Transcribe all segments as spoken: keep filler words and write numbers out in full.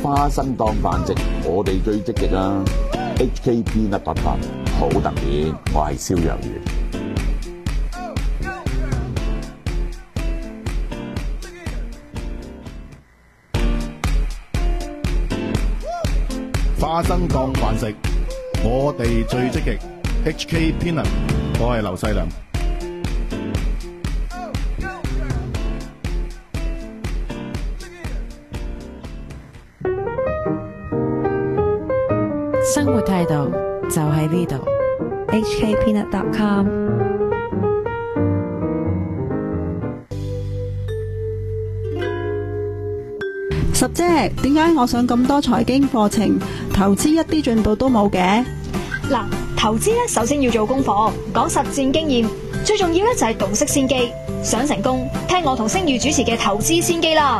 花生當飯食，我哋最積極啊 ！H K Peanut Butter 好特別，我係蕭若元。 花生當飯食，我哋最積極。H K Peanut， 我係劉細良。 生活態度就喺呢度 H K Peanut dot com。 十姐，點解我上咁多財經課程，投資一啲進步都冇嘅？ 嗱，投資咧，首先要做功課，講實戰經驗，最重要咧就係洞悉先機。想成功，聽我同星宇主持嘅投資先機啦。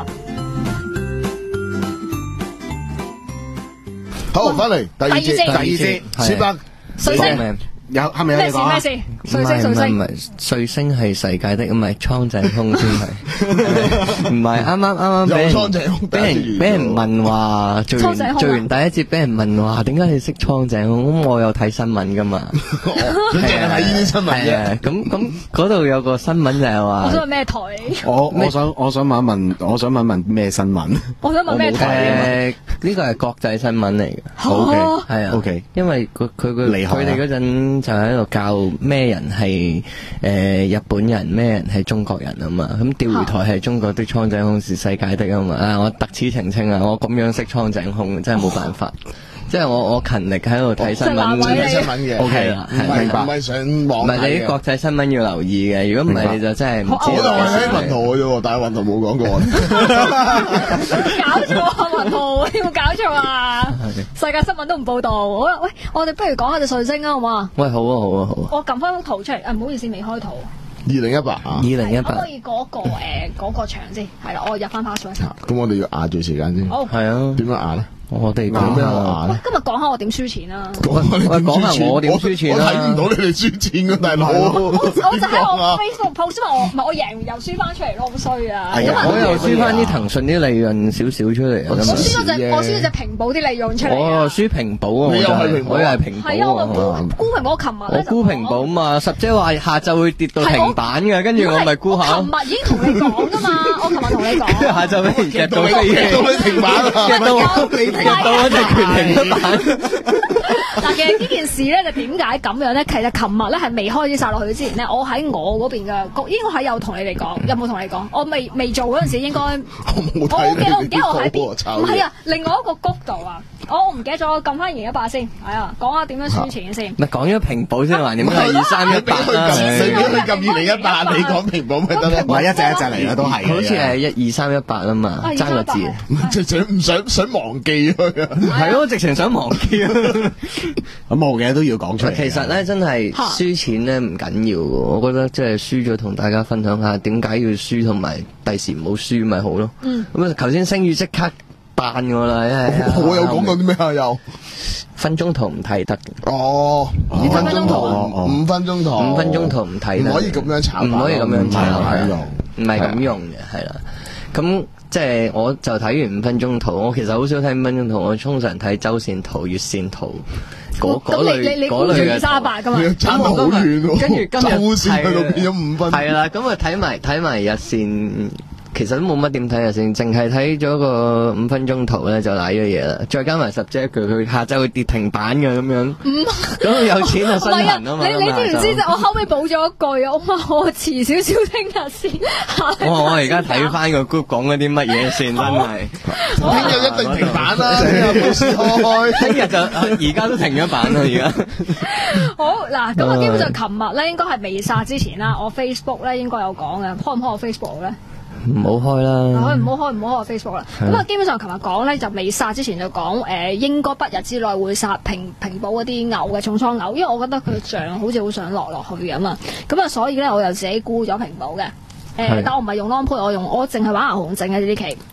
好，翻嚟第二節，第二節，書北水星有係咪有嘢講啊？ 咩事咩事？水星水星唔係水星係世界的，唔係蒼井空先係，唔係啱啱啱啱俾人俾人俾人問話做完做完第一節俾人問話，點解你識蒼井空？咁我有睇新聞噶嘛？ 佢淨係睇呢啲新聞嘅。 咁咁嗰度有個新聞就係話， 我想問咩台？ 我我想我想問一問，我想問問咩新聞？ 我想問咩台？ 誒，呢個係國際新聞嚟嘅。 O K 係啊 O K， 因為佢佢佢佢哋嗰陣就喺度教咩人係誒日本人，咩人係中國人啊嘛。咁釣魚台係中國的，蒼井空是世界的啊嘛。啊，我特此澄清啊，我咁樣識蒼井空真係冇辦法。即係我我勤力喺度睇新聞， 睇新聞嘅。 O K 啦， 明白。唔係上網， 唔係你啲國際新聞要留意嘅。如果唔係你就真係唔知。 我就係睇雲圖嘅啫，但係雲圖冇講過。 搞錯啊，雲圖，你有冇搞錯啊？世界新聞都唔報道。好啦，喂，我哋不如講下隻水星啊，好嘛？ 喂，好啊，好啊，好啊。 我撳翻幅圖出嚟，啊，唔好意思，未開圖。 二零一八啊， 二零一八。 可唔可以嗰個誒嗰個場先？係啦，我入翻 password。 咁我哋要壓住時間先。 好。 係啊。 點樣壓咧？ 我哋講咩壓咧？ 今日講下我點輸錢啦。 喂，講下我點輸錢啦。 我睇唔到你哋輸錢嘅大佬。 我我就喺我 Facebook post 話我唔係我贏又輸翻出嚟咯，好衰啊！ 我又輸翻啲騰訊啲利潤少少出嚟。 我輸嗰隻，我輸嗰隻平保啲利潤出嚟。 我輸平保啊！ 你又係平保， 我又係平保。 係啊，我沽沽平保。我琴日我沽平保嘛，十姐話下晝會跌到停板嘅，跟住我咪沽下。 琴日已經同你講噶嘛，我琴日同你講。 下晝俾人夾到飛嘅，到你停板啊！ 夾到你停到一隻。停咗板。 嗱，其實呢件事咧就點解咁樣咧？其實琴日咧係未開始殺落去之前咧，我喺我嗰邊嘅，應該係有同你哋講，有冇同你講？我未未做嗰陣時，應該我冇睇。 我記得我唔記得我喺邊？唔係啊， 啊， 另外一個谷度啊，我唔記得咗，我撳翻二一八先，係啊，講下點樣輸錢先。 咪講咗平保先話點解二三一八啦？ 你俾佢撳二零一八，你講平保咪得咯？ 唔係一隻一隻嚟嘅都係。 好似係一二三一八啊嘛，爭個字。 直情唔想想忘記佢啊！ 係咯，直情想忘記啊！ 咁冇嘅都要講出嚟。 其實咧，真係輸錢咧唔緊要嘅，我覺得即係輸咗同大家分享下點解要輸，同埋第時唔好輸咪好咯。嗯。咁啊，頭先星宇即刻扮我啦， 我有講過啲咩啊？又分鐘圖唔睇得嘅。 哦，五分鐘圖，五分鐘圖， 五分鐘圖唔睇得， 唔可以咁樣炒， 唔可以咁樣炒， 係用， 唔係咁用嘅，係啦。咁即係我就睇完五分鐘圖，我其實好少睇五分鐘圖，我通常睇周線圖、月線圖嗰嗰類嗰類嘅。 三百噶嘛， 差好遠喎。 跟住今日周線去到變咗五分。 係啦，咁啊睇埋睇埋日線。其實都冇乜點睇日線，淨係睇咗個五分鐘圖咧就瀨咗嘢啦。再加埋十隻佢佢下晝會跌停板嘅咁樣。唔咁有錢就身痕啊嘛。 你你知唔知啫？我後尾補咗一句啊，我話我遲少少聽日先。 我我而家睇翻個 group 講嗰啲乜嘢先，真係。 聽日一定停板啦，聽日冇事開。 聽日就而家都停咗板啦，而家。 好嗱，咁啊，基本上琴日咧應該係未殺之前啦，我 Facebook 咧應該有講嘅，開唔開我 Facebook 咧？ 唔好開啦， 開唔好開唔好開我 Facebook 啦。咁啊，基本上琴日講咧就未殺之前就講，誒、呃、應該不日之內會殺平平保嗰啲牛嘅重倉牛，因為我覺得佢漲好似好想落落去咁啊。咁啊，所以咧我就自己沽咗平保嘅。誒、呃，但我唔係用 long put，我用我淨係玩牛熊證嘅呢啲期。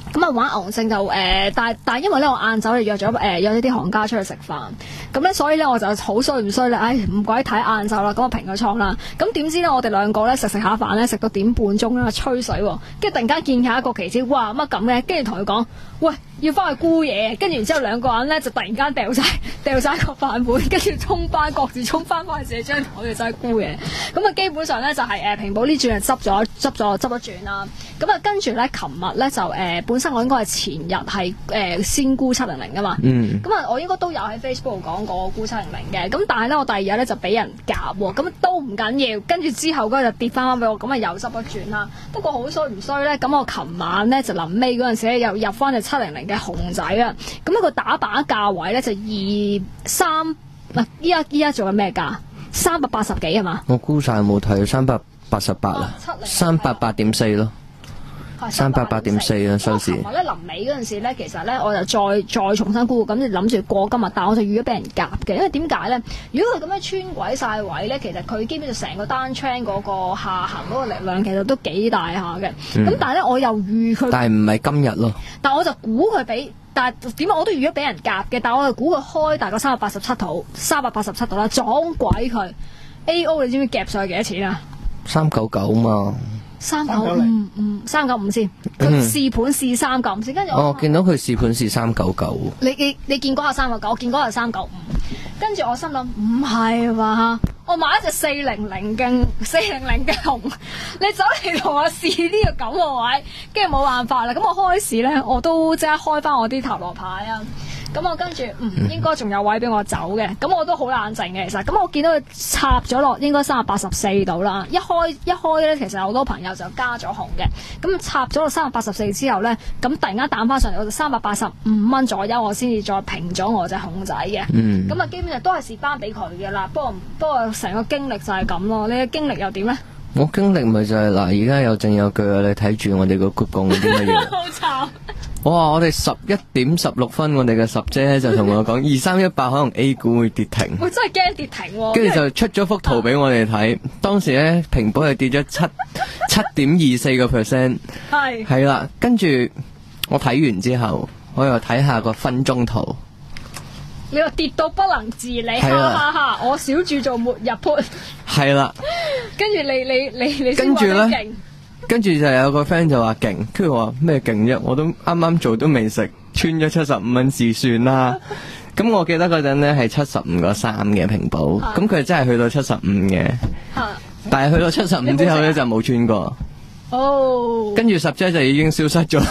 咁啊玩牛熊證就誒、呃，但係但係因為咧我晏晝咧約咗誒、呃、約咗啲行家出去食飯，咁咧所以咧我就好衰唔衰咧，唉唔鬼睇晏晝啦，咁我平咗倉啦。咁點知咧我哋兩個咧食食下飯咧食到點半鐘啦，吹水喎，跟住突然間見下一個期指，哇乜咁嘅，跟住同佢講，喂要翻去沽嘢，跟住然之後兩個人咧就突然間掉晒掉晒個飯碗，跟住衝翻各自衝翻翻去自己張台度真係沽嘢。咁啊基本上咧就係、是、誒、呃、平保呢轉係執咗執咗執咗轉啦。咁啊跟住咧琴日咧就誒、呃、本身我應該係前日係誒、呃、先沽七零零噶嘛。嗯。咁啊我應該都有喺 Facebook 講過沽七零零嘅。咁但係咧我第二日咧就俾人夾喎，咁都唔緊要。跟住之後嗰日就跌翻翻俾我，咁啊又執咗轉啦。不過好衰唔衰咧？咁我琴晚咧就臨尾嗰陣時咧又入翻隻七零零嘅熊仔啊。咁一個打靶價位咧就二三，唔依家依家做緊咩價？三百八十幾係嘛？ 我估晒冇睇，三百八十八啦，三百八點四咯，三百八點四啦收市。 同埋咧臨尾嗰陣時咧，其實咧我就再再重新估，咁就諗住過今日，但我就預咗俾人夾嘅，因為點解咧？如果佢咁樣穿鬼晒位咧，其實佢基本上成個單 train 嗰個下行嗰個力量其實都幾大下嘅。咁、嗯、但係咧我又預佢， 但係唔係今日咯。 但我就估佢俾。但係點解我都預咗俾人夾嘅？但係我係估佢開大概三百八十七度，三百八十七度啦，撞鬼佢 A O 你知唔知夾上去幾多錢啊？ 三九九嘛， 三九五五三九五先，佢試盤試三九五先，跟住我哦見到佢試盤試三九九。 你你你見嗰下三九九，我見嗰下三九五，跟住我心諗唔係嘛？我買一隻四零零嘅四零零嘅熊，你走嚟同我試呢個咁嘅位，跟住冇辦法啦。咁我開始咧，我都即刻開翻我啲塔羅牌啊。咁我跟住嗯應該仲有位俾我走嘅，咁我都好冷靜嘅其實。咁我見到佢插咗落應該三百八十四度啦。一開一開咧，其實好多朋友就加咗紅嘅。咁插咗落三百八十四之後咧，咁突然間彈翻上嚟，我就三百八十五蚊左右，我先至再平咗我隻熊仔嘅。嗯。咁啊，基本上都係蝕翻俾佢嘅啦。不過不過成個經歷就係咁咯。你嘅經歷又點咧？ 我經歷咪就係、是、嗱，而家有證有據啊！你睇住我哋個 group 講啲乜嘢？ 好慘！ 哇！我哋十一點十六分，我哋嘅十姐就同我講二三一八可能 A 股會跌停。 我真係驚跌停喎！ 跟住就出咗幅圖俾我哋睇，當時咧平保係跌咗七七點二四個 percent。係係啦，跟住我睇完之後，我又睇下個分鐘圖。 你話跌到不能自理，哈哈哈！我小注做末日盤。係啦。跟住你你你你先話你勁。 跟住就有個 friend 就話勁，跟住我話咩勁啫？我都啱啱做都未食，穿咗七十五蚊試算啦。咁我記得嗰陣咧係七十五個三嘅平保，咁佢真係去到七十五嘅，但係去到七十五之後咧就冇穿過。哦，跟住十隻就已經消失咗，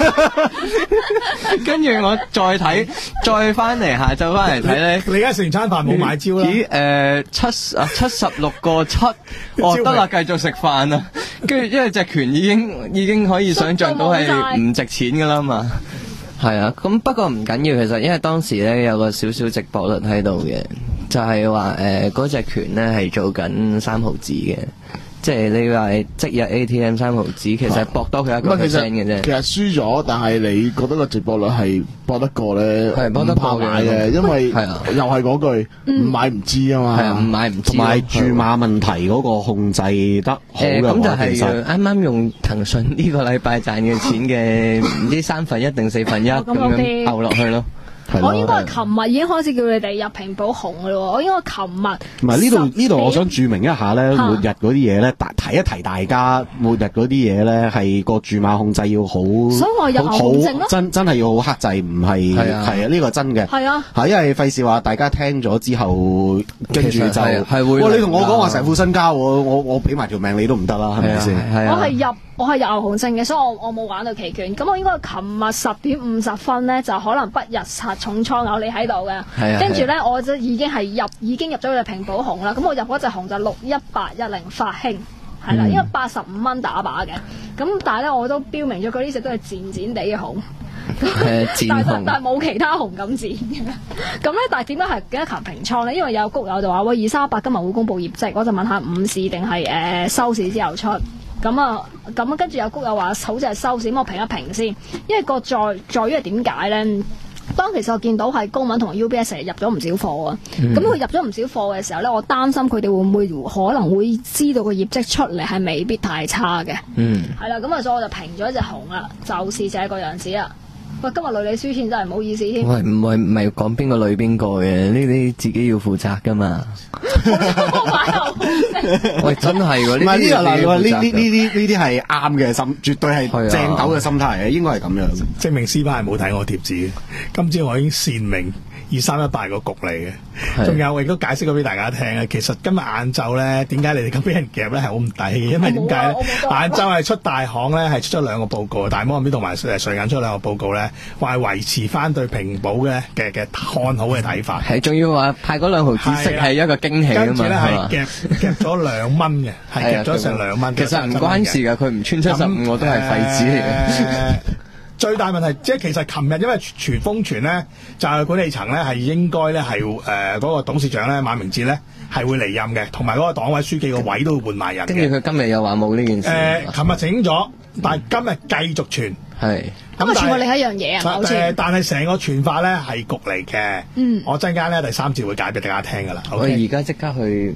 跟住我再睇，再翻嚟下晝翻嚟睇咧， 你而家成餐飯冇買招啦？ 咦，誒七啊七十六個七，哦得啦，繼續食飯啦。跟住因為隻權已經已經可以想像到係唔值錢噶啦嘛，係啊，咁不過唔緊要，其實因為當時咧有個少少直播率喺度嘅，就係話誒嗰隻權咧係做緊三毫子嘅。即係你話即日 A T M 三毫子，其實搏多佢一個 percent 嘅啫。 其實輸咗，但係你覺得個直播率係搏得過咧？係搏得過嘅，因為係啊，又係嗰句唔買唔知啊嘛。係啊，唔買唔知。同埋注碼問題嗰個控制得好嘅話， 咁就係啱啱用騰訊呢個禮拜賺嘅錢嘅唔知三分一定四分一咁樣牛落去咯。 我應該係琴日已經開始叫你哋入平保紅嘅咯，我應該琴日。 唔係呢度呢度，我想注明一下咧，末日嗰啲嘢咧，提一提大家，末日嗰啲嘢咧係個注碼控制要好， 所以我有好真真係要好克制，唔係係啊呢個真嘅。係啊，係因為費事話大家聽咗之後，跟住就係會。哇！你同我講話成副身家，我我我俾埋條命你都唔得啦，係咪先？ 我係入。我係有牛熊證嘅，所以我我冇玩到期權。咁我應該琴日十點五十分咧，就可能不日拆重倉牛你喺度嘅。跟住咧，我就已經係入已經入咗隻平保紅啦。咁我入嗰隻紅就六一八一零發興，係啦，嗯、應該八十五蚊打靶嘅。咁但係咧，我都標明咗佢呢隻都係賤賤地嘅紅。 誒賤紅， 但係冇其他紅咁賤嘅。咁咧，但係點解係幾多球平倉咧？因為有谷友就話喂，二三八今日會公佈業績，我就問下午市定係誒收市之後出。咁啊，咁跟住有谷友話好似係收市，咁我評一評先。因為個在在於係點解咧？ 當其實我見到係高敏同 U B S 入咗唔少貨啊，咁佢、嗯、入咗唔少貨嘅時候咧，我擔心佢哋會唔會可能會知道個業績出嚟係未必太差嘅。嗯，係啦，咁啊，所以我就平咗一隻紅啦，就是這個樣子啦。喂，今日累你輸錢真係唔好意思添。喂，唔係唔係講邊個累邊個嘅，呢啲自己要負責噶嘛。喂，真係喎，唔係呢個嗱，呢呢呢啲呢啲係啱嘅心，絕對係正斗嘅心態嘅，應該係咁樣。證明師班係冇睇我貼紙嘅，今朝我已經善明二三一八個局嚟嘅。仲有我亦都解釋咗俾大家聽啊，其實今日晏晝咧，點解你哋咁俾人夾咧係好唔抵嘅？因為點解咧？晏晝係出大行咧，係出咗兩個報告，大摩嗰邊同埋誒瑞銀出兩個報告咧，話係維持翻對平保嘅嘅嘅看好嘅睇法。係，仲要話派嗰兩毫子息係一個驚喜啊嘛。跟住咧係夾夾咗兩蚊嘅，係夾咗成兩蚊。其實唔關事㗎，佢唔穿七十五我都係廢紙嚟嘅。最大問題即係其實琴日因為傳瘋傳咧，就係管理層咧係應該咧係誒嗰個董事長咧馬明哲咧係會離任嘅，同埋嗰個黨委書記個位都會換埋人嘅。跟住佢今日又話冇呢件事。誒，琴日整咗，但係今日繼續傳。係。咁啊，傳過另一樣嘢啊，好似。誒，但係成個傳法咧係局嚟嘅。嗯。我陣間咧第三節會解俾大家聽㗎啦。我而家即刻去。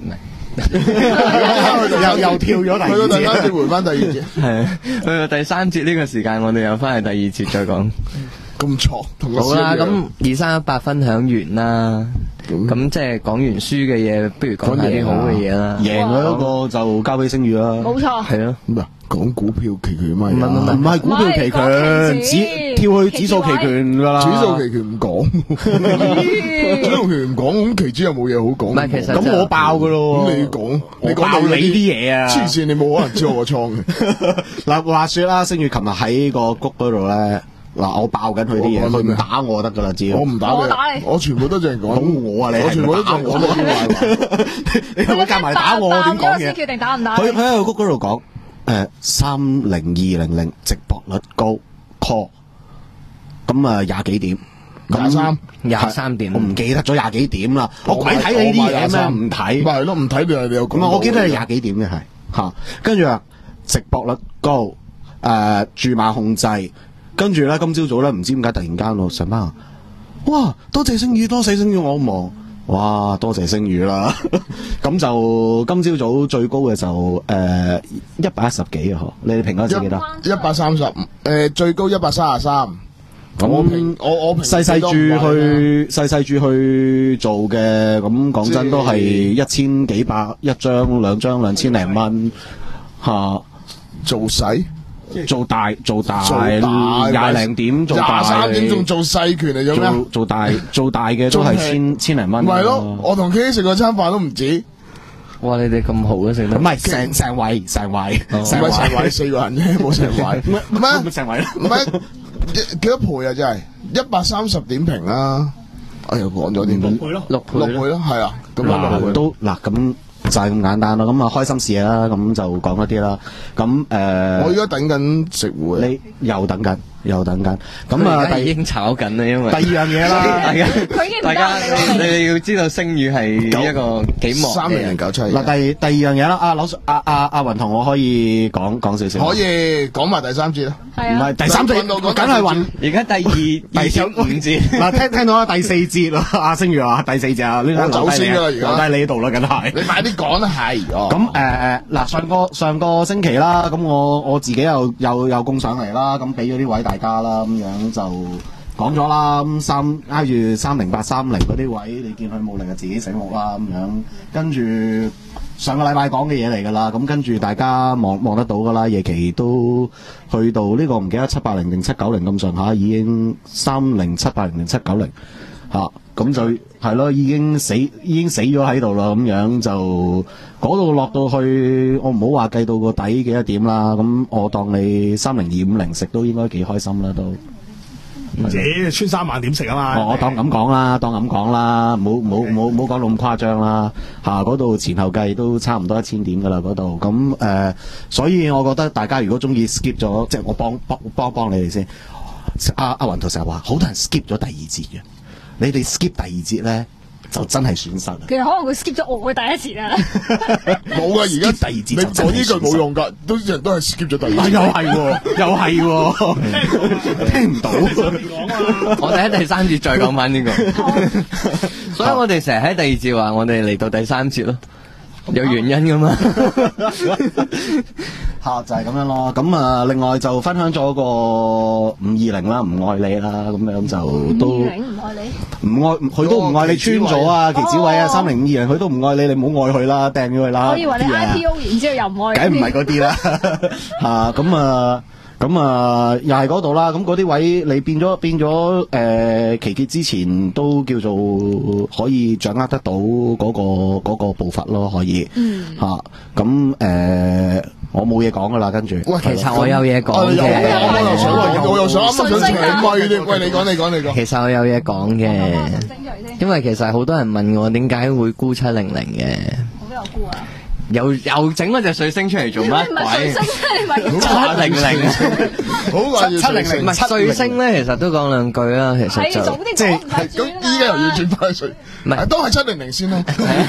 又又跳咗第二節，去到第三節回翻第二節，係去到第三節呢個時間，我哋又翻去第二節再講。咁錯，好啦，咁二三一八分享完啦，咁即係講完輸嘅嘢，不如講下啲好嘅嘢啦。贏嘅嗰個就交俾星宇啦，冇錯，係咯。唔係講股票期權嘛？唔係唔係唔係股票期權，指跳去指數期權噶啦。指數期權唔講，指數期權唔講，咁期指又冇嘢好講。唔係，其實咁我爆噶咯。咁你講，你講你啲嘢啊？黐線，你冇可能知我個倉嘅。嗱，話說啦，星宇琴日喺個谷嗰度咧。嗱，我爆緊佢啲嘢，佢唔打我得噶啦，知我唔打你，我打你，我全部都淨係講我啊，你我全部都講我啲壞話，你係咪夾埋打我？點講嘢？決定打唔打？佢佢喺個谷嗰度講，誒，三零二零零直播率高 call，咁啊廿幾點？廿三廿三點，我唔記得咗廿幾點啦。我鬼睇你呢啲嘢咩？唔睇，咪係咯，唔睇你你又咁啊？我記得係廿幾點嘅係吓，跟住啊，直播率高，誒，注碼控制。跟住咧，今朝早咧，唔知點解突然間我上班，哇！多謝星宇，多謝星宇，我望，哇！多謝星宇啦。咁就今朝早最高嘅就誒一百一十幾啊！嗬，你哋評嗰陣幾多？一百三十，誒最高一百三十三。我我我細細注去細細注去做嘅，咁講真都係一千幾百一張，兩張兩千零蚊嚇，做細。做大做大廿零點做大，廿三點仲做細權嚟咗咩？做大做大嘅都係千千零蚊。唔係咯，我同 K 食個餐飯都唔止。哇！你哋咁好嘅食得？唔係成成位成位，唔係成位四個人啫，冇成位。唔係咩？成位唔係幾多倍啊？真係一百三十點評啦。我又講咗點？六倍咯，六六倍咯，係啊。咁啊都嗱咁。就係咁簡單啦，咁啊開心事啦，咁就講一啲啦。咁誒，呃、我而家等緊食會，你又等緊，又等緊。咁啊，第已經炒緊啦，因為第二樣嘢啦，大家大家你哋要知道星宇係一個幾忙嘅三零零九七。嗱，第第二樣嘢啦，阿攞阿阿阿雲同我可以講講少少，可以講埋第三節啦。唔係第三節，梗係雲。而家第二第五節，嗱聽聽到啦，第四節啦，阿星宇話第四節啊，呢個走先噶啦，而家留低你呢度啦，梗係。你快啲講啦，係。咁誒誒，嗱上個上個星期啦，咁我我自己又又又供上嚟啦，咁俾咗啲位大家啦，咁樣就講咗啦。咁三挨住三零八三零嗰啲位，你見佢冇力就自己醒目啦，咁樣跟住。上個禮拜講嘅嘢嚟㗎啦，咁跟住大家望望得到㗎啦，夜期都去到呢、這個唔記得七八零定七九零咁上下，已經三零七八零定七九零嚇，咁就係咯，已經死已經死咗喺度啦，咁樣就嗰度落到去，我唔好話計到個底幾多點啦，咁我當你三零二五零食都應該幾開心啦都。唔止穿三萬點食啊嘛！我當咁講啦，當咁講啦，冇冇冇冇講到咁誇張啦嚇！嗰度前後計都差唔多一千點噶啦嗰度，咁誒，所以我覺得大家如果中意 skip 咗，即係我幫幫幫幫你哋先。阿阿雲圖成日話，好多人 skip 咗第二節嘅，你哋 skip 第二節咧， 就真係損失。 其實可能佢 skip 咗我嘅第一節啊。 冇噶，而家第二節你講呢句冇用噶，都人都係 skip 咗第二節。 又係喎，又係喎，聽唔到。 我哋喺第三節再講翻呢個。所以我哋成日喺第二節話我哋嚟到第三節咯。有原因噶嘛？ 吓就係、是、咁樣咯。咁啊，另外就分享咗個五二零啦，唔愛你啦，咁樣就都五二零唔愛你， 唔愛佢都唔愛你穿咗啊！祁子偉啊，三零五二零佢都唔愛你，你唔好愛佢啦，掟咗佢啦。 我以為你 I P O 然之後又唔愛， 梗唔係嗰啲啦。吓咁啊。咁啊，又係嗰度啦。咁嗰啲位你變咗變咗誒，期結之前都叫做可以掌握得到嗰、嗰個嗰、嗰個步伐咯，可以。嗯。吓咁誒，我冇嘢講噶啦，跟住。 喂，其實我有嘢講嘅。 我又想，我又想啱啱想搶咪添。喂，你講你講你講。 其實我有嘢講嘅，因為其實好多人問我點解會沽七零零嘅。 我都有沽啊。 又又整嗰隻水星出嚟做乜鬼？ 七零零， 好話七零零，唔係水星咧，其實都講兩句啦。其實就即係咁，依家又要轉翻水，唔係都係七零零先啦。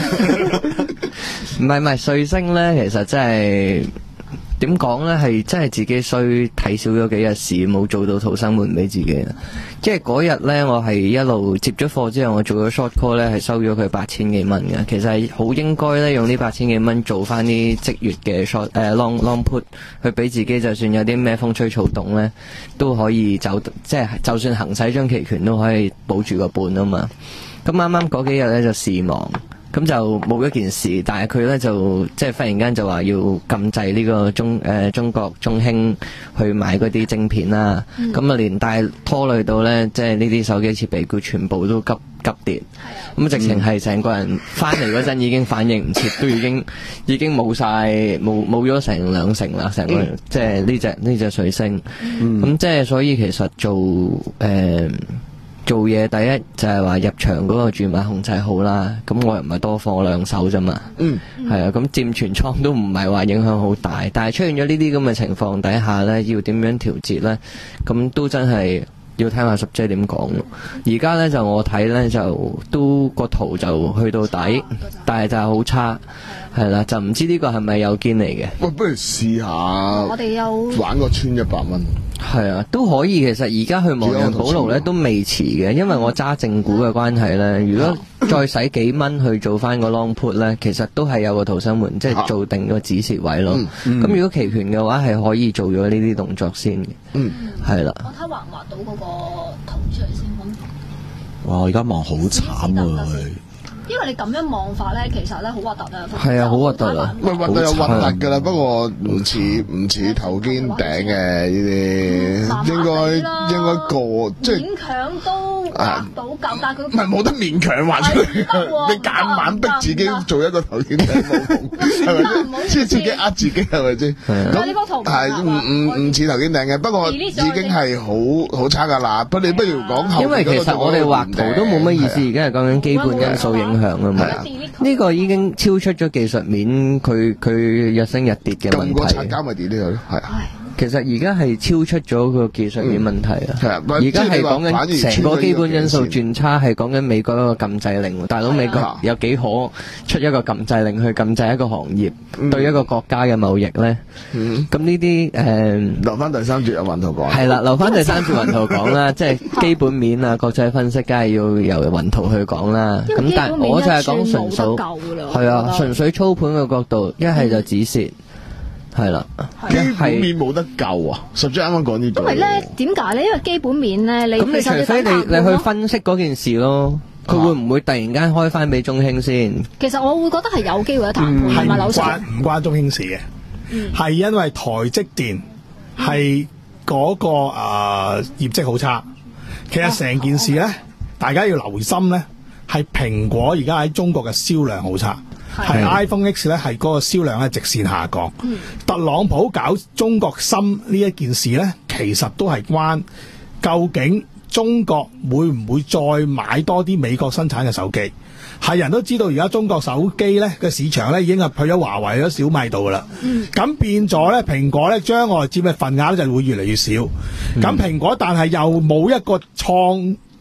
唔係唔係，水星咧，其實真係點講咧，係真係自己衰睇少咗幾日市，冇做到逃生門俾自己啦。即係嗰日咧，我係一路接咗貨之後，我做咗 short call 咧，係收咗佢八千幾蚊嘅。其實係好應該咧，用呢八千幾蚊做翻啲即月嘅 short 誒、呃、long long put，去俾自己就算有啲咩風吹草動咧，都可以走，即係就算行使張期權都可以保住個本啊嘛。咁啱啱嗰幾日咧就事忙。咁就冇一件事，但係佢咧就即係忽然間就話要禁制呢個中誒、呃、中國中興去買嗰啲晶片啦，咁啊、嗯、連帶拖累到咧，即係呢啲手機設備股全部都急急跌，咁直情係成個人翻嚟嗰陣已經反應唔切，都已經已經冇晒冇冇咗成兩成啦，成個、嗯、即係呢隻呢隻水星，咁、嗯、即係所以其實做誒。呃做嘢第一就係、是、話入場嗰個注碼控制好啦，咁我又唔係多貨兩手啫嘛，嗯，係啊，咁佔全倉都唔係話影響好大，但係出現咗呢啲咁嘅情況底下呢，要點樣調節呢？咁都真係要聽下十姐點講咯。而家呢，就我睇呢，就都個圖就去到底，但係就係好差，係啦，就唔知呢個係咪有堅嚟嘅？ 喂，不如試下，我哋有玩個穿一百蚊。 係啊，都可以。其實而家去亡羊補牢咧都未遲嘅，因為我揸正股嘅關係咧，如果再使幾蚊去做翻個 long put 咧，其實都係有個逃生門，即係做定個止蝕位咯。咁、嗯嗯、如果期權嘅話，係可以做咗呢啲動作先嘅。嗯，係啦。我睇畫唔畫到嗰個圖出嚟先。 哇！而家望好慘啊！ 因為你咁樣望法咧，其實咧好核突啊！ 係啊，好核突啊！ 喂，核突有核突噶啦，不過唔似唔似頭肩頂嘅呢啲，應該應該過即係勉強都畫到夠，但係佢唔係冇得勉強畫出嚟，你夾硬逼自己做一個頭肩頂冇用，係咪先？即係自己呃自己係咪先？咁呢幅圖係唔唔唔似頭肩頂嘅，不過已經係好好差噶啦。不你不如講後， 因為其實我哋畫圖都冇乜意思，而家係講緊基本因素影響。啊嘛，呢個已經超出咗技術面，佢佢日升日跌嘅問題。咁個產家咪跌呢個咯，係啊。其實而家係超出咗個技術面問題啊！而家係講緊成個基本因素轉差，係講緊美國一個禁制令。大佬美國有幾可出一個禁制令去禁制一個行業、嗯、對一個國家嘅貿易咧？咁呢啲誒留翻第三節有雲圖講。 係啦，留翻第三節雲圖講啦，即係基本面啊、國際分析，梗係要由雲圖去講啦。咁但係我就係講純數，係啊，純粹操盤嘅角度，一係就止蝕。係啦， 基本面冇得救啊！實際啱啱講呢句。 因為咧，點解咧？因為基本面咧，你咁你除非你你去分析嗰件事咯，佢會唔會突然間開翻俾中興先？ 其實我會覺得係有機會一談判，係咪劉 Sir？ 唔關中興事嘅，係因為台積電係嗰個誒業績好差。其實成件事咧，大家要留心咧，係蘋果而家喺中國嘅銷量好差。係 iPhone X 咧，係嗰個銷量咧直線下降。嗯、特朗普搞中國芯呢一件事咧，其實都係關究竟中國會唔會再買多啲美國生產嘅手機？係人都知道而家中國手機咧嘅市場咧已經係去咗華為、去咗小米度噶啦。咁、嗯、變咗咧，蘋果咧將來佔嘅份額咧就會越嚟越少。咁蘋、嗯、果但係又冇一個創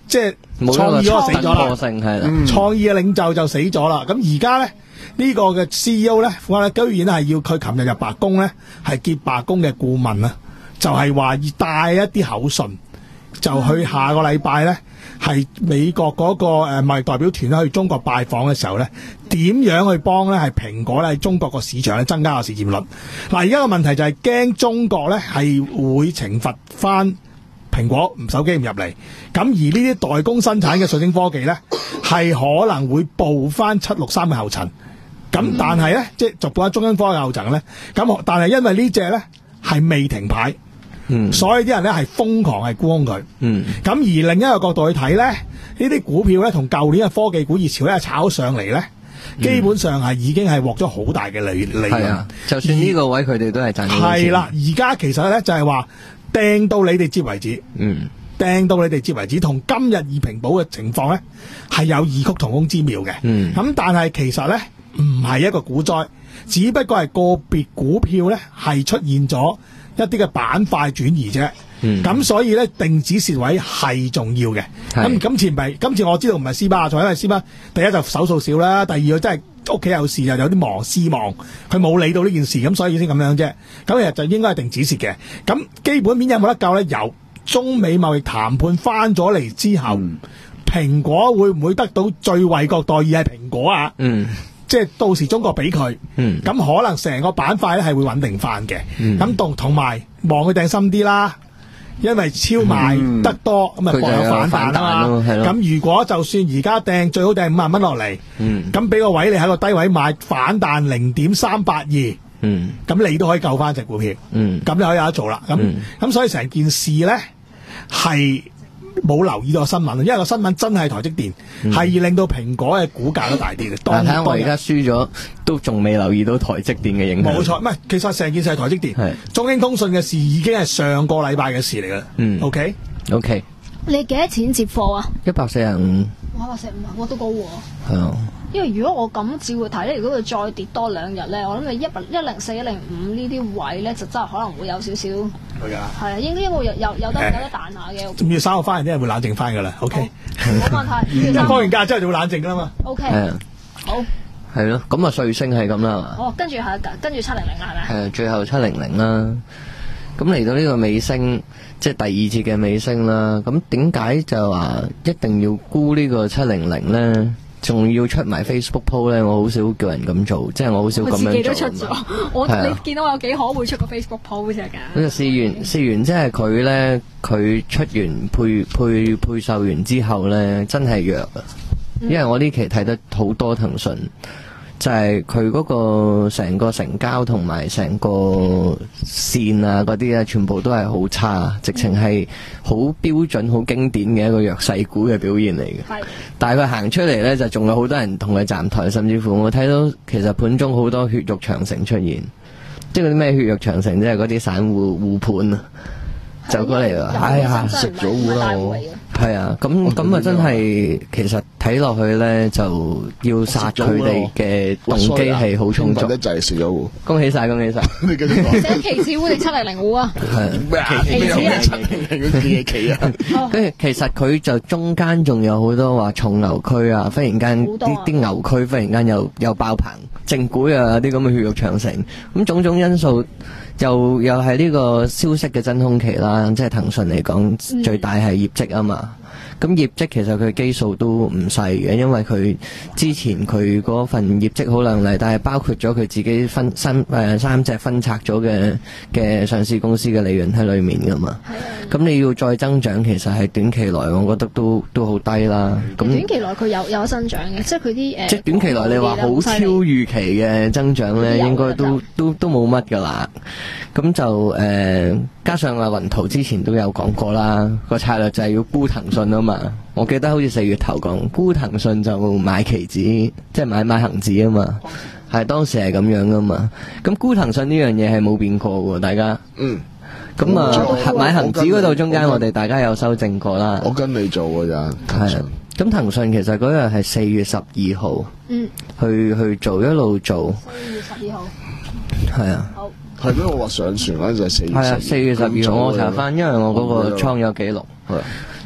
即係創意嗰個死咗啦， 係啦， 創意嘅領袖就死咗啦。咁而家咧呢個嘅 C E O 咧，我咧居然係要佢琴日入白宮咧，係接白宮嘅顧問啊，就係話要帶一啲口信，就去下個禮拜咧係美國嗰個誒貿易代表團咧去中國拜訪嘅時候咧，點樣去幫咧係蘋果咧喺中國個市場咧增加個市佔率。嗱，而家個問題就係驚中國咧係會懲罰翻蘋果唔手機唔入嚟，咁而呢啲代工生產嘅瑞聲科技咧係可能會步翻七六三嘅後塵。咁但係咧，即係就步翻中芯科嘅後塵咧。咁但係因為呢隻咧係未停牌，嗯，所以啲人咧係瘋狂係沽空佢。嗯，咁而另一個角度去睇咧，呢啲股票咧同舊年嘅科技股熱潮咧炒上嚟咧，基本上係已經係獲咗好大嘅利利潤。係啊， 就算呢個位佢哋都係賺錢。 係啦，而家其實咧就係話掟到你哋接為止。嗯。掟到你哋接為止，同今日二平保嘅情況咧係有異曲同工之妙嘅。嗯，咁但係其實咧唔係一個股災，只不過係個別股票咧係出現咗一啲嘅板塊轉移啫。嗯，咁所以咧定止蝕位係重要嘅。咁今次唔係，今次我知道唔係斯巴亞，因為斯巴第一就手數少啦，第二佢真係屋企有事又有啲忙思忙，佢冇理到呢件事，咁所以先咁樣啫。咁其實就應該係定止蝕嘅。咁基本面有冇得救咧？有。中美貿易談判翻咗嚟之後，嗯、蘋果會唔會得到最惠國待遇係蘋果啊？嗯，即係到時中國俾佢，嗯，咁可能成個板塊咧係會穩定翻嘅。咁同同埋望佢掟深啲啦，因為超賣得多，咁啊博有反彈啊嘛。咁如果就算而家掟最好掟五萬蚊落嚟，嗯，咁俾個位你喺個低位買反彈零點三八二。嗯，咁你都可以救翻隻股票，嗯，咁你可以有得做啦。咁咁、嗯、所以成件事咧係冇留意到個新聞，因為個新聞真係台積電係、嗯、令到蘋果嘅股價都大跌嘅。 但係我而家輸咗，都仲未留意到台積電嘅影響。 冇錯，唔係，其實成件事係台積電，係中興通訊嘅事已經係上個禮拜嘅事嚟㗎。嗯 ，OK OK。 你幾多錢接貨啊？ 一百四十五。 哇，一百四十五啊，我都高喎。 係啊。 因為如果我咁照會睇咧，如果佢再跌多兩日咧，我諗你一百一零四、一零五呢啲位咧，就真係可能會有少少。係啊。係啊，應該應該會有有有得有得彈下嘅。五月三號翻嚟啲人會冷靜翻㗎啦。OK。冇問題。放完假之後就會冷靜㗎啦嘛。OK。好。 係咯，咁啊瑞聲係咁啦。 哦，跟住係跟住七零零係咪？ 係啊，最後七零零啦。咁嚟到呢個尾聲，即係第二節嘅尾聲啦。咁點解就話一定要沽呢個七零零咧？仲要出埋 Facebook post 咧？我好少叫人咁做，即係我好少咁樣做。我自己都出咗， 我你見到我有幾可會出個 Facebook post 㗎？ 咁就試完試完，即係佢咧，佢出完配配配售完之後咧，真係弱啊！因為我呢期睇得好多騰訊。就係佢嗰個成個成交同埋成個線啊嗰啲啊，全部都係好差，直情係好標準、好經典嘅一個弱勢股嘅表現嚟嘅。係，但係佢行出嚟咧，就仲有好多人同佢站台，甚至乎我睇到其實盤中好多血肉長城出現，即係嗰啲咩血肉長城，即係嗰啲散戶護盤啊，就過嚟啦。哎呀，食咗糊啦我。係啊，咁咁啊，真係其實睇落去咧，就要殺佢哋嘅動機係好充足。就係食咗糊，恭喜晒，恭喜晒！你繼續講。 寫期指糊定七零零糊啊？ 係咩期指啊？七零零嗰啲期啊？跟住其實佢就中間仲有好多話重牛區啊，忽然間啲啲牛區忽然間又又爆棚，正股又有啲咁嘅血肉長城，咁種種因素。又又係呢個消息嘅真空期啦，即係騰訊嚟講、嗯、最大係業績啊嘛。咁業績其實佢基數都唔細嘅，因為佢之前佢嗰份業績好亮麗，但係包括咗佢自己分三誒三隻分拆咗嘅嘅上市公司嘅利潤喺裏面噶嘛。咁、嗯、你要再增長，其實係短期內我覺得都都好低啦。咁短期內佢有有增長嘅，即係佢啲誒。 即係短期內你話好超預期嘅增長咧，應該都都都冇乜噶啦。咁就誒、呃，加上阿雲圖之前都有講過啦，個策略就係要沽騰訊啊嘛。我記得好似四月頭講沽騰訊就買期指，即係買買恒指啊嘛。係當時係咁樣噶嘛。咁沽騰訊呢樣嘢係冇變過喎，大家。嗯。咁啊，買恒指嗰度中間我哋大家有修正過啦。 我跟你做㗎咋。 係。咁騰訊其實嗰日係四月十二號，嗯，去去做一路做。 四月十二號。 係啊。 好。 係咩？我話上船嗰陣就係四月。 係啊，四月十二號我查翻，因為我嗰個倉有記錄。係。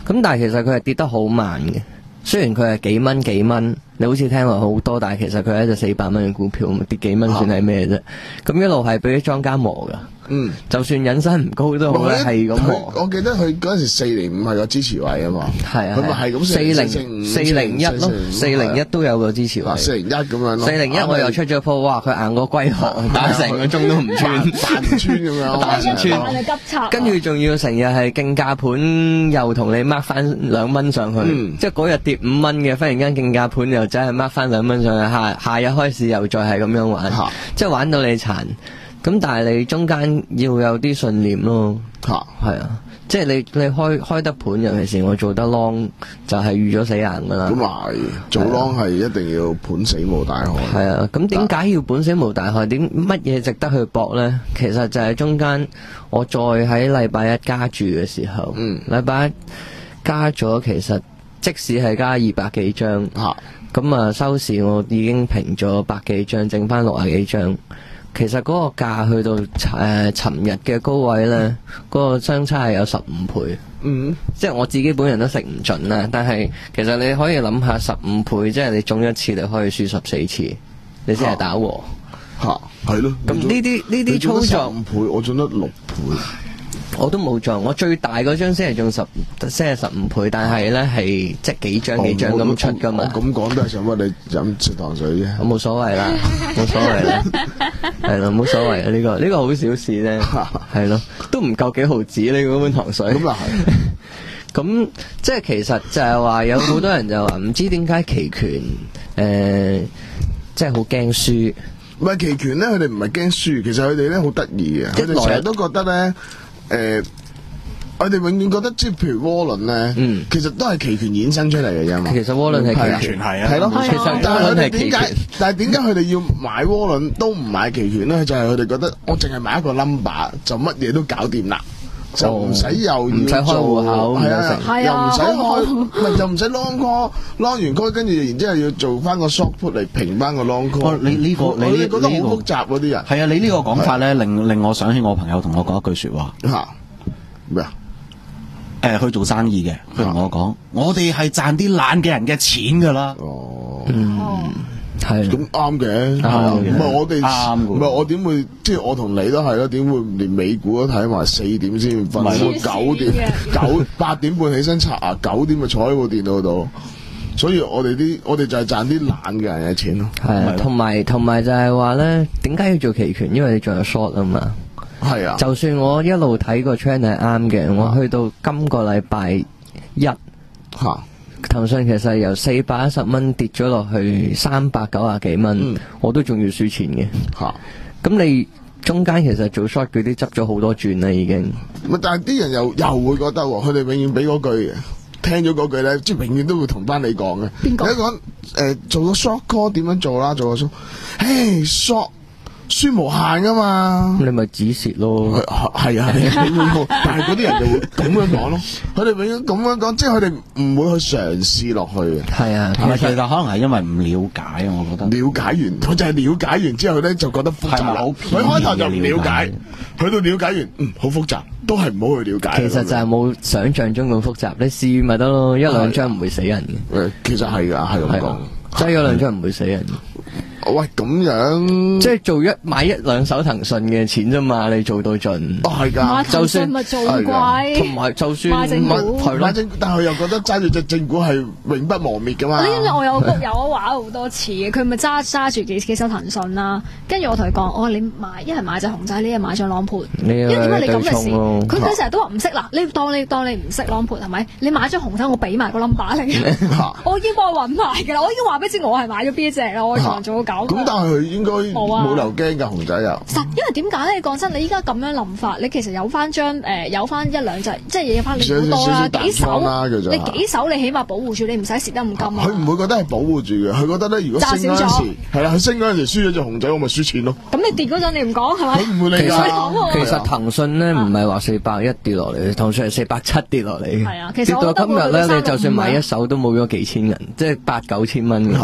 咁但係其實佢係跌得好慢嘅，雖然佢係幾蚊幾蚊，你好似聽落好多，但係其實佢係一隻四百蚊嘅股票，跌幾蚊算係咩啫？咁、啊、一路係俾啲莊家磨噶。嗯，就算引伸唔高都好咧，係咁磨。 我記得佢嗰陣時四零五係個支持位啊嘛， 係啊， 佢咪係咁四零四零一咯，四零一都有個支持位， 四零一咁樣咯。 四零一我又出咗鋪，哇！佢硬過龜殼，打成個鐘都唔穿， 彈唔穿咁樣， 彈唔穿。 急插， 跟住仲要成日係競價盤，又同你 mark 翻兩蚊上去，嗯、即係嗰日跌五蚊嘅，忽然間競價盤又真係 mark 翻兩蚊上去，下下日開始又再係咁樣玩，啊、即係玩到你殘。咁但係你中間要有啲信念咯，吓係啊，即係你你開開得盤，尤其是我做得 long 就係預咗死硬噶啦。 咁係做 long 係一定要盤死無大害。 係啊，咁點解要盤死無大害？點乜嘢值得去搏咧？其實就係中間我再喺禮拜一加注嘅時候，嗯，禮拜一加咗，其實即使係加二百幾張，吓咁啊收市我已經平咗百幾張，剩翻六十幾張。其實嗰個價去到誒尋日嘅高位咧，嗰、嗰個相差係有十五倍。嗯，即係我自己本人都食唔準啦。但係其實你可以諗下，十五倍即係你中一次，你可以輸十四次，你先係打和。 吓係咯。咁呢啲呢啲操作，十五倍，我中得六倍。 我都冇中，我最大嗰張先係中十，先係十五倍，但係咧係即係幾張幾張咁出噶嘛。 我咁講都係想乜你飲食糖水啫。 我冇所謂啦，冇所謂啦，係咯，冇所謂啊！呢、呢個呢、呢個好小事咧，係咯，都唔夠幾毫子呢嗰碗糖水。咁又係。咁即係其實就係話有好多人就話唔知點解期權誒、呃，即係好驚輸。 唔係期權咧，佢哋唔係驚輸，其實佢哋咧好得意嘅，佢哋成日都覺得咧。誒、呃，我哋永遠覺得即係譬如窩輪咧，嗯、其實都係期權衍生出嚟嘅啫嘛。 其實窩輪係期權係啊，係咯。其實但係佢哋點解？但係點解佢哋要買窩輪都唔買期權咧？就係佢哋覺得我淨係買一個 number 就乜嘢都搞掂啦，哦、就唔使又要唔使開戶口， 係啊，又唔使開，唔係就唔使 long call，long 完 call 跟住然之後要做翻個 short put 嚟平翻個 long call。 哦、你呢、呢個我你覺得好複雜嗰啲人。 係啊，你呢個講法咧，令令我想起我朋友同我講一句説話。 嚇咩啊？ 誒，去做生意嘅，佢同我講：我哋係賺啲懶嘅人嘅錢㗎啦。 哦， 嗯，係咁啱嘅，係啊，唔係我哋啱嘅，唔係我點會即係我同你都係咯？點會連美股都睇埋四點先瞓？九點九八點半起身刷牙，九點就坐喺部電腦度。所以我哋啲我哋就係賺啲懶嘅人嘅錢咯。 係，同埋同埋就係話咧，點解要做期權？因為你仲有 short 啊嘛。係啊，就算我一路睇個 trend 係啱嘅，我去到今個禮拜一吓，騰訊其實由四百一十蚊跌咗落去三百九十幾蚊，我都仲要輸錢嘅吓。咁你中間其實做 short 嗰啲執咗好多轉啦，已經。 唔係，但係啲人又又會覺得，佢哋永遠俾嗰句，聽咗嗰句咧，即係永遠都會同翻你講嘅。邊個？你講誒，做個 short call 點樣做啦？做個 short，誒 short。輸無限噶嘛， 你咪止蝕咯， 係啊，但係嗰啲人就會咁樣講咯，佢哋永遠咁樣講，即係佢哋唔會去嘗試落去嘅。 係啊， 其實可能係因為唔了解啊，我覺得。 了解完，佢就係了解完之後咧，就覺得複雜啦。佢開頭就唔了解，去到了解完，嗯，好複雜，都係唔好去了解。 其實就係冇想象中咁複雜，你試咪得咯，一兩張唔會死人嘅。 誒，其實係噶，係咁講， 即係一兩張唔會死人。 喂，咁樣即係做一買一兩手騰訊嘅錢啫嘛，你做到盡。 哦，係噶， 就算咪做貴， 同埋就算買正股， 買正，但係佢又覺得揸住隻正股係永不磨滅噶嘛。 你知唔知我有有我話好多次嘅，佢咪揸揸住幾幾手騰訊啦，跟住我同佢講，我話你買一係買隻熊仔，你一係買隻 long put，因為點解你咁嘅事？佢佢成日都話唔識嗱，你當你當你唔識 long put 係咪？你買隻熊仔，我俾埋個 number 你，我已經幫佢揾埋㗎啦，我已經話俾你知我係買咗邊隻啦，我同人做咗。 咁但係佢應該冇留驚㗎，熊仔又。 實因為點解咧？講真，你依家咁樣諗法，你其實有翻張誒，有翻一兩隻，即係有翻你好多啦，幾手你幾手你起碼保護住，你唔使蝕得咁金啊。 佢唔會覺得係保護住嘅，佢覺得咧，如果升嗰陣時係啦，佢升嗰陣時輸咗隻熊仔，我咪輸錢咯。 咁你跌嗰陣你唔講係咪？ 佢唔會理㗎。 其實騰訊咧唔係話四百一跌落嚟，騰訊係四百七跌落嚟。 係啊，其實跌到今日咧，你就算買一手都冇咗幾千銀，即係八九千蚊㗎。 冇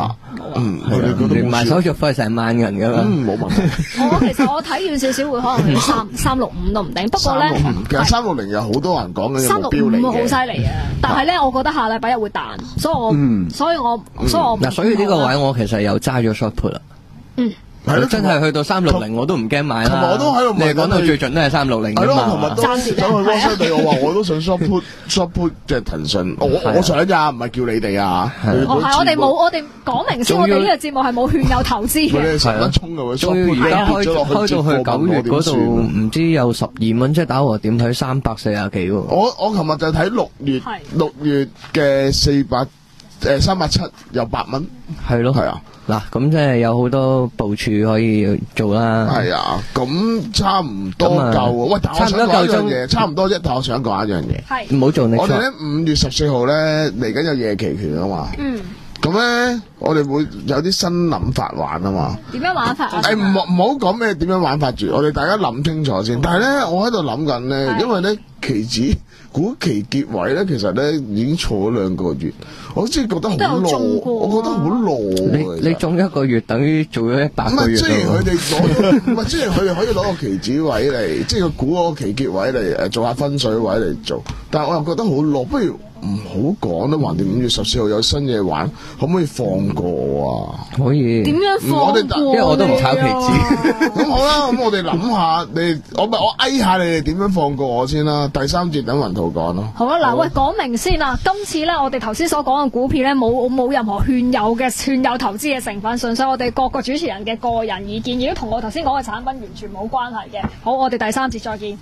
啊。 嗯，佢哋覺得連埋手續費成萬人㗎嘛。 嗯，冇問題。 我其實我睇遠少少會可能係三三六五都唔定，不過咧， 其實三六零有好多人講緊三六五好犀利啊！但係咧，我覺得下禮拜一會彈，所以我，所以我，所以我嗱，所以呢個位我其實有揸咗 short put 啦。嗯。係咯，真係去到三六零我都唔驚買啦。 同埋我都喺度問， 你講到最盡都係三六零㗎嘛。 係咯，同埋都想去 WhatsApp 你，我話我都想 short put short put 即係騰訊，我我想咋，唔係叫你哋啊。 哦，係我哋冇，我哋講明先，我哋呢個節目係冇勸誘投資嘅。 你哋成日衝嘅， 仲要而家開開到去九月嗰度，唔知有十二蚊，即係打和點睇三百四廿幾喎。 我我琴日就睇六月六月嘅四百誒三百七有八蚊， 係咯， 係啊。 嗱，咁即係有好多部署可以做啦。 係啊，咁差唔多夠啊。喂，但我想講一樣嘢，差唔多啫。但我想講一樣嘢， 係唔好做你。 我哋咧五月十四號咧嚟緊有夜期權啊嘛。嗯。咁咧，我哋會有啲新諗法玩啊嘛。 點樣玩法啊？ 誒，唔好唔好講咩點樣玩法住，我哋大家諗清楚先。但係咧，我喺度諗緊咧，因為咧期指股期結位咧，其實咧已經坐咗兩個月，我真係覺得好耐，我覺得好耐。 你你中一個月等於做咗一百個月。 唔係，雖然佢哋攞，唔係，雖然佢哋可以攞個期指位嚟，即係個股嗰個期結位嚟誒做下分水位嚟做，但係我又覺得好耐，不如唔好講啦。橫掂五月十四號有新嘢玩，可唔可以放過啊？ 可以。 點樣放過？ 因為我都唔炒期指。 咁好啦，咁我哋諗下，你我咪我嗌下你哋點樣放過我先啦。第三節等雲圖講咯。 好啦，嗱，喂，講明先啦。今次咧，我哋頭先所講嘅股票咧，冇冇任何勸誘嘅勸誘投資嘅成分，純粹我哋各個主持人嘅個人意見，亦都同我頭先講嘅產品完全冇關係嘅。好，我哋第三節再見。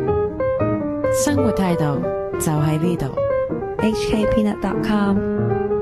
生活態度就喺呢度。 H K Peanut dot com